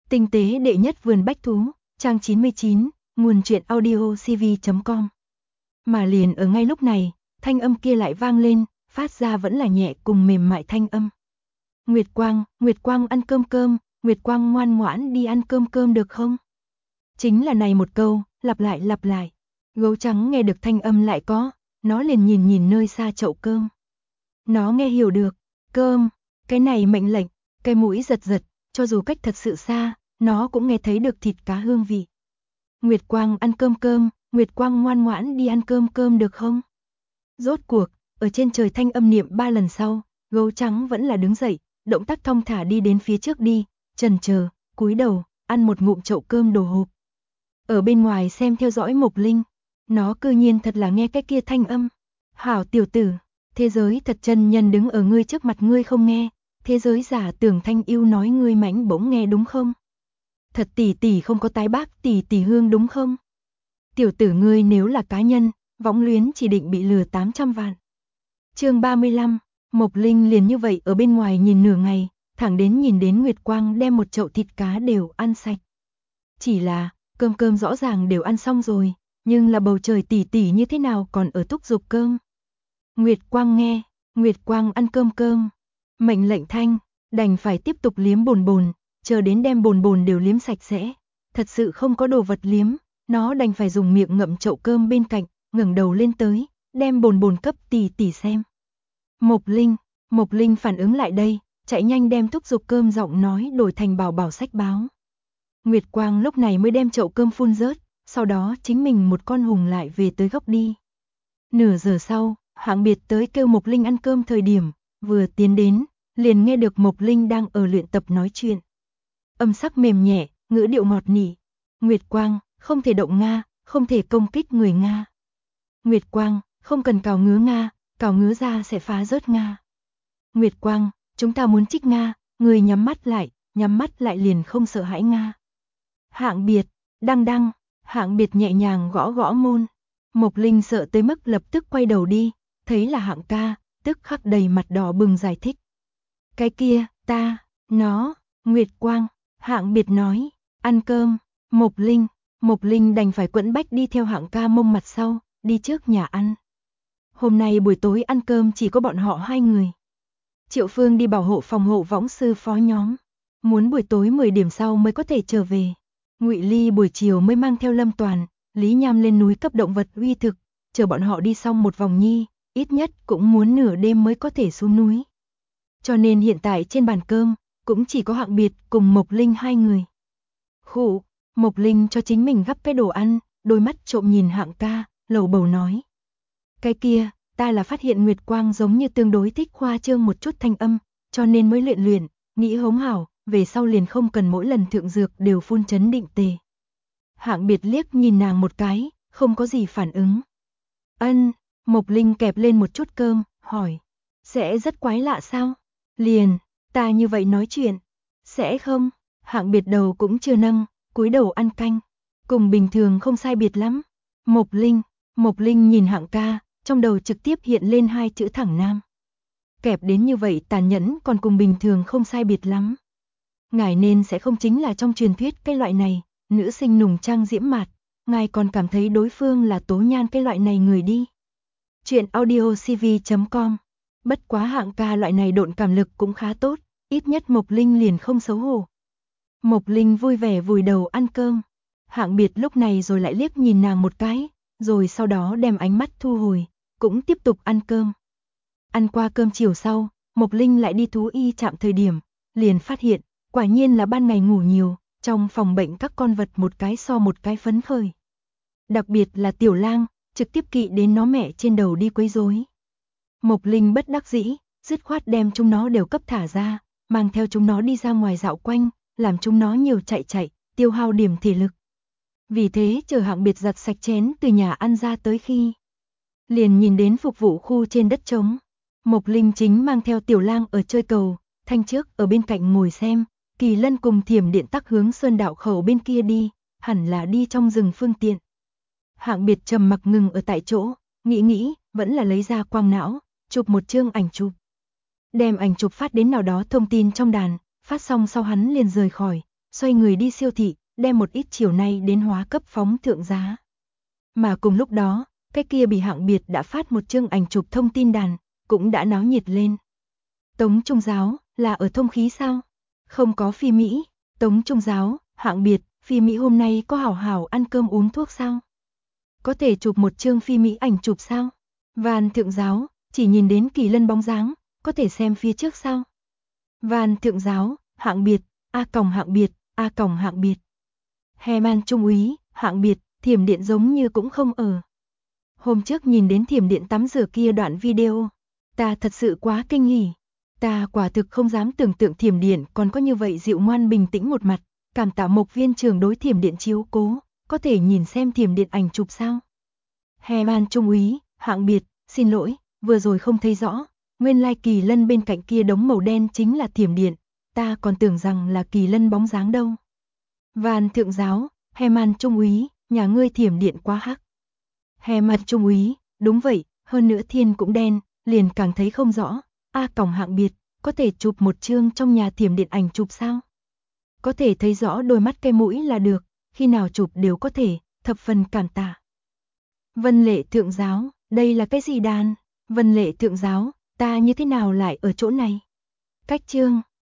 Tinh tế đệ nhất vườn bách thú, trang 99, nguồn truyện audio cv.com. Mà liền ở ngay lúc này, thanh âm kia lại vang lên, phát ra vẫn là nhẹ cùng mềm mại thanh âm. Nguyệt Quang ăn cơm, Nguyệt Quang ngoan ngoãn đi ăn cơm được không? Chính là này một câu, lặp lại. Gấu trắng nghe được thanh âm lại có, nó liền nhìn nơi xa chậu cơm. Nó nghe hiểu được, cơm, cái này mệnh lệnh, cái mũi giật, cho dù cách thật sự xa, nó cũng nghe thấy được thịt cá hương vị. Nguyệt Quang ăn cơm, Nguyệt Quang ngoan ngoãn đi ăn cơm được không? Rốt cuộc, ở trên trời thanh âm niệm 3 lần sau, gấu trắng vẫn là đứng dậy, động tác thong thả đi đến phía trước đi, chần chờ, cúi đầu, ăn một ngụm chậu cơm đồ hộp. Ở bên ngoài xem theo dõi Mộc Linh, nó cư nhiên thật là nghe cái kia thanh âm. Hảo tiểu tử, thế giới thật chân nhân đứng ở ngươi trước mặt ngươi không nghe, thế giới giả tưởng thanh yêu nói ngươi mãnh bỗng nghe đúng không? Thật tỷ không có tái bác tỷ hương đúng không? Tiểu tử ngươi nếu là cá nhân, võng luyến chỉ định bị lừa 800 vạn. Chương 35, Mộc Linh liền như vậy ở bên ngoài nhìn nửa ngày, thẳng đến nhìn đến Nguyệt Quang đem một chậu thịt cá đều ăn sạch. Chỉ là, cơm rõ ràng đều ăn xong rồi, nhưng là bầu trời tỷ như thế nào còn ở thúc giục cơm. Nguyệt Quang nghe, Nguyệt Quang ăn cơm. Mệnh lệnh thanh, đành phải tiếp tục liếm bồn, chờ đến đem bồn đều liếm sạch sẽ. Thật sự không có đồ vật liếm, nó đành phải dùng miệng ngậm chậu cơm bên cạnh, ngẩng đầu lên tới, đem bồn cấp tỷ xem. Mộc Linh phản ứng lại đây, chạy nhanh đem thúc giục cơm giọng nói đổi thành bảo sách báo. Nguyệt Quang lúc này mới đem chậu cơm phun rớt, sau đó chính mình một con hùng lại về tới góc đi. Nửa giờ sau, Hạng Biệt tới kêu Mộc Linh ăn cơm thời điểm, vừa tiến đến, liền nghe được Mộc Linh đang ở luyện tập nói chuyện. Âm sắc mềm nhẹ, ngữ điệu ngọt nỉ. Nguyệt Quang, không thể động Nga, không thể công kích người Nga. Nguyệt Quang, không cần cào ngứa Nga, cào ngứa ra sẽ phá rớt Nga. Nguyệt Quang, chúng ta muốn trích Nga, người nhắm mắt lại liền không sợ hãi Nga. Hạng Biệt, đăng, Hạng Biệt nhẹ nhàng gõ môn. Mộc Linh sợ tới mức lập tức quay đầu đi, thấy là Hạng ca, tức khắc đầy mặt đỏ bừng giải thích. Cái kia, nó, Nguyệt Quang, Hạng Biệt nói, ăn cơm, Mộc Linh đành phải quẫn bách đi theo Hạng ca mông mặt sau, đi trước nhà ăn. Hôm nay buổi tối ăn cơm chỉ có bọn họ 2 người. Triệu Phương đi bảo hộ phòng hộ võng sư phó nhóm, muốn buổi tối 10 điểm sau mới có thể trở về. Ngụy Ly buổi chiều mới mang theo Lâm Toàn, Lý Nham lên núi cấp động vật uy thực, chờ bọn họ đi xong một vòng nhi, ít nhất cũng muốn nửa đêm mới có thể xuống núi. Cho nên hiện tại trên bàn cơm, cũng chỉ có Hạng Biệt cùng Mộc Linh 2 người. Mộc Linh cho chính mình gắp cái đồ ăn, đôi mắt trộm nhìn Hạng ca, lầu bầu nói. Cái kia, ta là phát hiện Nguyệt Quang giống như tương đối thích khoa trương một chút thanh âm, cho nên mới luyện, nghĩ hống hảo, về sau liền không cần mỗi lần thượng dược đều phun chấn định tề. Hạng Biệt liếc nhìn nàng một cái, không có gì phản ứng. Mộc Linh kẹp lên một chút cơm, hỏi. Sẽ rất quái lạ sao? Liền, ta như vậy nói chuyện. Sẽ không? Hạng Biệt đầu cũng chưa nâng, cúi đầu ăn canh. Cùng bình thường không sai biệt lắm. Mộc Linh nhìn Hạng ca, trong đầu trực tiếp hiện lên 2 chữ thẳng nam. Kẹp đến như vậy tàn nhẫn còn cùng bình thường không sai biệt lắm. Ngài nên sẽ không chính là trong truyền thuyết cái loại này, nữ sinh nùng trang diễm mạt, ngài còn cảm thấy đối phương là Tố Nhan cái loại này người đi. Chuyện audio cv.com. Bất quá Hạng ca loại này độn cảm lực cũng khá tốt, ít nhất Mộc Linh liền không xấu hổ. Mộc Linh vui vẻ vùi đầu ăn cơm. Hạng Biệt lúc này rồi lại liếc nhìn nàng một cái, rồi sau đó đem ánh mắt thu hồi, cũng tiếp tục ăn cơm. Ăn qua cơm chiều sau, Mộc Linh lại đi thú y trạm thời điểm, liền phát hiện, quả nhiên là ban ngày ngủ nhiều, trong phòng bệnh các con vật một cái so một cái phấn khởi. Đặc biệt là Tiểu Lang, trực tiếp kỵ đến nó mẹ trên đầu đi quấy rối. Mộc Linh bất đắc dĩ, dứt khoát đem chúng nó đều cấp thả ra, mang theo chúng nó đi ra ngoài dạo quanh, làm chúng nó nhiều chạy, tiêu hao điểm thể lực. Vì thế chờ Hạng Biệt giặt sạch chén từ nhà ăn ra tới khi, liền nhìn đến phục vụ khu trên đất trống. Mộc Linh chính mang theo Tiểu Lang ở chơi cầu, Thanh trước ở bên cạnh ngồi xem, Kỳ Lân cùng Thiểm Điện tắc hướng Sơn Đạo khẩu bên kia đi, hẳn là đi trong rừng phương tiện. Hạng Biệt trầm mặc ngừng ở tại chỗ, nghĩ, vẫn là lấy ra quang não, chụp một chương ảnh chụp. Đem ảnh chụp phát đến nào đó thông tin trong đàn, phát xong sau hắn liền rời khỏi, xoay người đi siêu thị, đem một ít chiều nay đến hóa cấp phóng thượng giá. Mà cùng lúc đó, cái kia bị hạng biệt đã phát một chương ảnh chụp thông tin đàn, cũng đã náo nhiệt lên. Tống Trung Giáo, là ở thông khí sao? Không có Phi Mỹ. Tống Trung Giáo, hạng biệt, Phi Mỹ hôm nay có hảo hảo ăn cơm uống thuốc sao? Có thể chụp một chương Phi Mỹ ảnh chụp sao? Van Thượng Giáo, chỉ nhìn đến Kỳ Lân bóng dáng, có thể xem phía trước sao? Van Thượng Giáo, hạng biệt, hạng biệt, hạng biệt. Hè Man Trung úy, hạng biệt, Thiểm Điện giống như cũng không ở. Hôm trước nhìn đến Thiểm Điện tắm rửa kia đoạn video, ta thật sự quá kinh hỉ. Ta quả thực không dám tưởng tượng Thiểm Điện còn có như vậy dịu ngoan bình tĩnh một mặt, cảm tạ Mộc Viên Trường đối Thiểm Điện chiếu cố, có thể nhìn xem Thiểm Điện ảnh chụp sao? Hè Man Trung úy, hạng biệt, xin lỗi, vừa rồi không thấy rõ, nguyên lai Kỳ Lân bên cạnh kia đống màu đen chính là Thiểm Điện, ta còn tưởng rằng là Kỳ Lân bóng dáng đâu. Van Thượng Giáo, Hè Man Trung úy, nhà ngươi Thiểm Điện quá hắc. Hè Man Trung úy, đúng vậy, hơn nữa thiên cũng đen, liền càng thấy không rõ. Hạng biệt, có thể chụp một chương trong nhà Thiểm Điện ảnh chụp sao? Có thể thấy rõ đôi mắt cái mũi là được, khi nào chụp đều có thể, thập phần cảm tạ. Vân Lệ Thượng Giáo, đây là cái gì đàn? Vân Lệ Thượng Giáo, ta như thế nào lại ở chỗ này? Cách chương